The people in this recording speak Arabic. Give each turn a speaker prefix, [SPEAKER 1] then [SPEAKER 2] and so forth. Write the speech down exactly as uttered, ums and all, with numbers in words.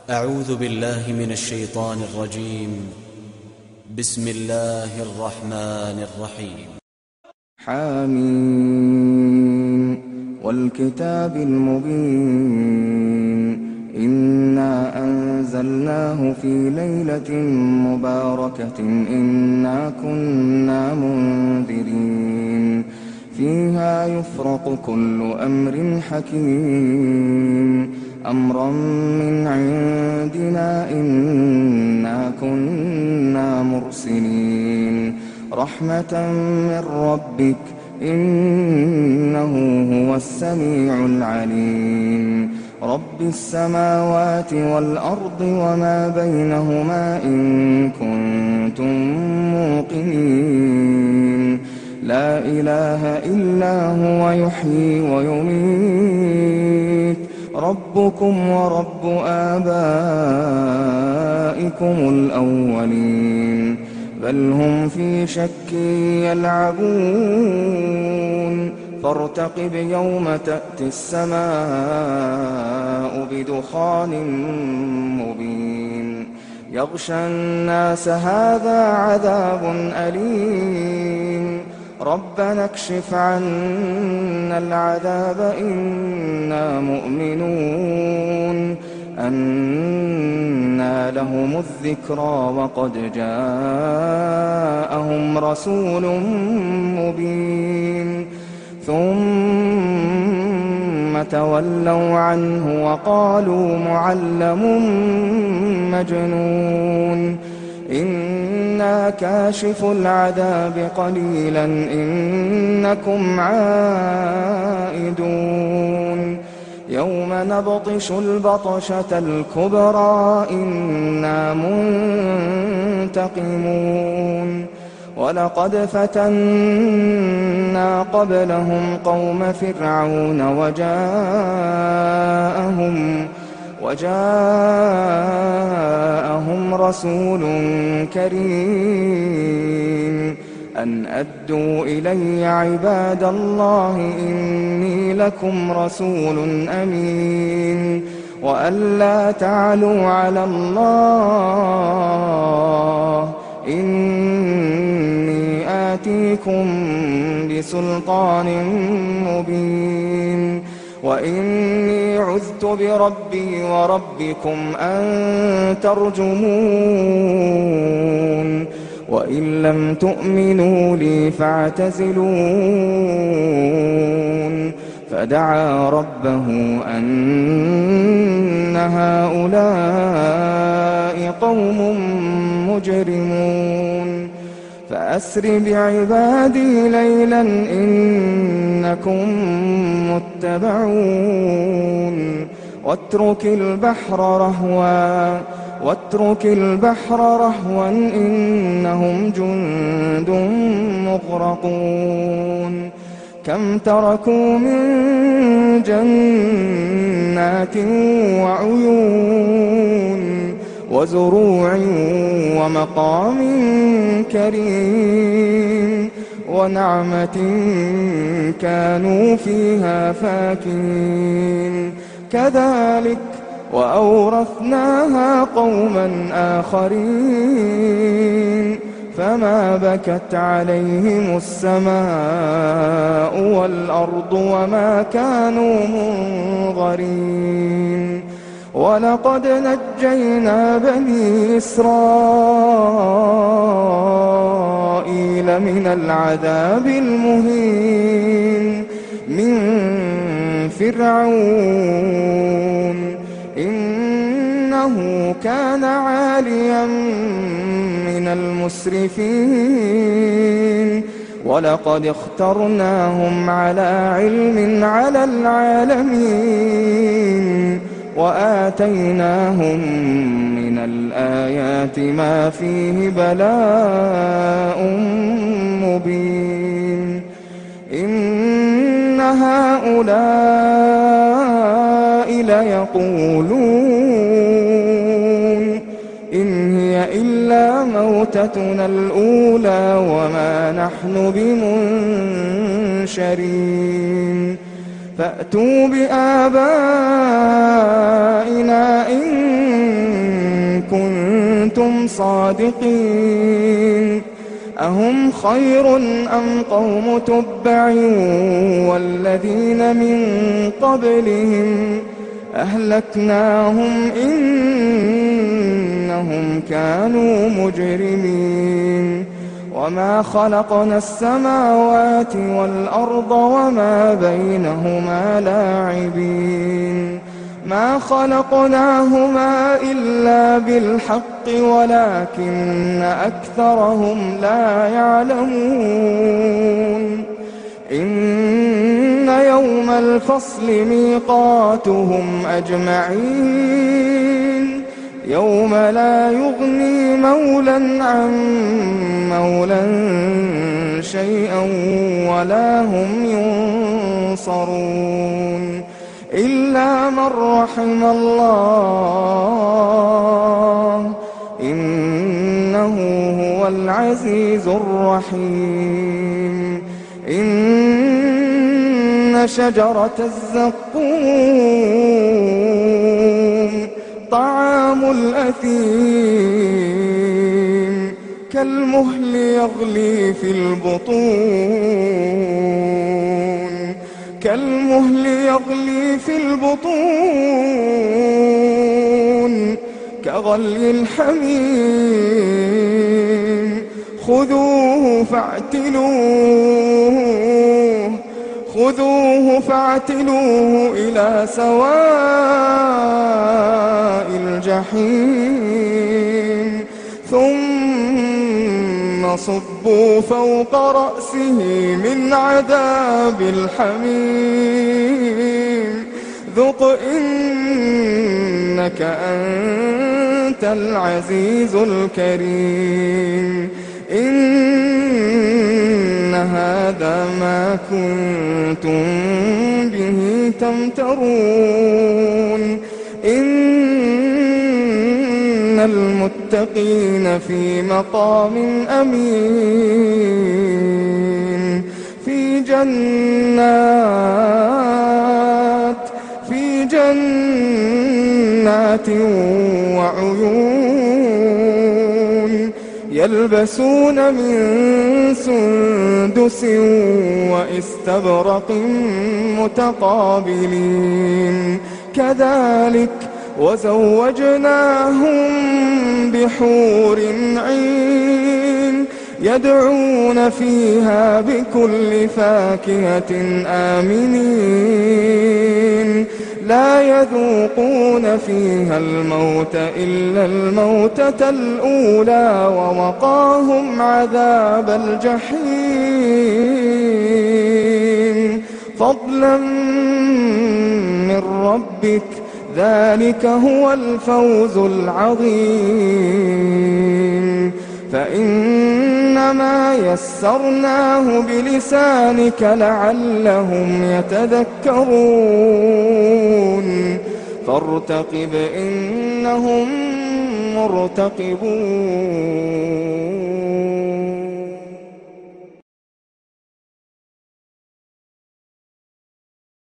[SPEAKER 1] أعوذ بالله من الشيطان الرجيم. بسم الله الرحمن الرحيم.
[SPEAKER 2] حميم والكتاب المبين إنا أنزلناه في ليلة مباركة إنا كنا منذرين فيها يفرق كل أمر حكيم أمرا من عندنا إنا كنا مرسلين رحمة من ربك إنه هو السميع العليم رب السماوات والأرض وما بينهما إن كنتم موقنين لا إله إلا هو يحيي ويميت ربكم ورب آبائكم الأولين بل هم في شك يلعبون فارتقب يوم تأتي السماء بدخان مبين يغشى الناس هذا عذاب أليم ربنا اكشف عنا العذاب إنا مؤمنون أنى لهم الذكرى وقد جاءهم رسول مبين ثم تولوا عنه وقالوا معلم مجنون إنا كاشف العذاب قليلا إنكم عائدون يوم نبطش البطشة الكبرى إنا منتقمون ولقد فتنا قبلهم قوم فرعون وجاءهم وجاءهم رسول كريم أن أدوا إلي عباد الله إني لكم رسول أمين وأن لا تعلوا على الله إني آتيكم بسلطان مبين وإني عذت بربي وربكم أن ترجمون وإن لم تؤمنوا لي فاعتزلون فدعا ربه أن هؤلاء قوم مجرمون فأسر بعبادي ليلا إنكم متبعون واترك البحر رهوا واترك البحر رهوا إنهم جند مغرقون كم تركوا من جنات وعيون وزروع ومقام كريم ونعمة كانوا فيها فاكهين كذلك وأورثناها قوما آخرين فما بكت عليهم السماء والأرض وما كانوا منظرين ولقد نجينا بني إسرائيل من العذاب المهين من فرعون إنه كان عاليا من المسرفين ولقد اخترناهم على علم على العالمين وآتيناهم من الآيات ما فيه بلاء مبين إن هؤلاء ليقولون إن هي إلا موتتنا الأولى وما نحن بمنشرين فأتوا بآبائنا إن كنتم صادقين أهم خير أم قوم تبع والذين من قبلهم أهلكناهم إنهم كانوا مجرمين وما خلقنا السماوات والأرض وما بينهما لاعبين ما خلقناهما إلا بالحق ولكن أكثرهم لا يعلمون إن يوم الفصل ميقاتهم أجمعين يوم لا يغني مولى عن مولى شيئا ولا هم ينصرون إلا من رحم الله إنه هو العزيز الرحيم إن شجرة الزقوم طعام الأثيم كالمهل يغلي في البطون كالمهل يغلي في البطون كغلي الحميم خذوه فاعتلوه خذوه فاعتلوه إلى سواء الجحيم ثم صبوا فوق رأسه من عذاب الحميم ذق إنك أنت العزيز الكريم إن هذا ما كنتم به تمترون إن المتقين في مقام أمين في جنات في جنات وعيون يلبسون من سندس وإستبرق متقابلين كذلك وزوجناهم بحور عين يدعون فيها بكل فاكهة آمنين لا يذوقون فيها الموت إلا الموتة الأولى ووقاهم عذاب الجحيم فضلا من ربك ذلك هو الفوز العظيم فإنما يسرناه بلسانك لعلهم يتذكرون فارتقب إنهم مرتقبون.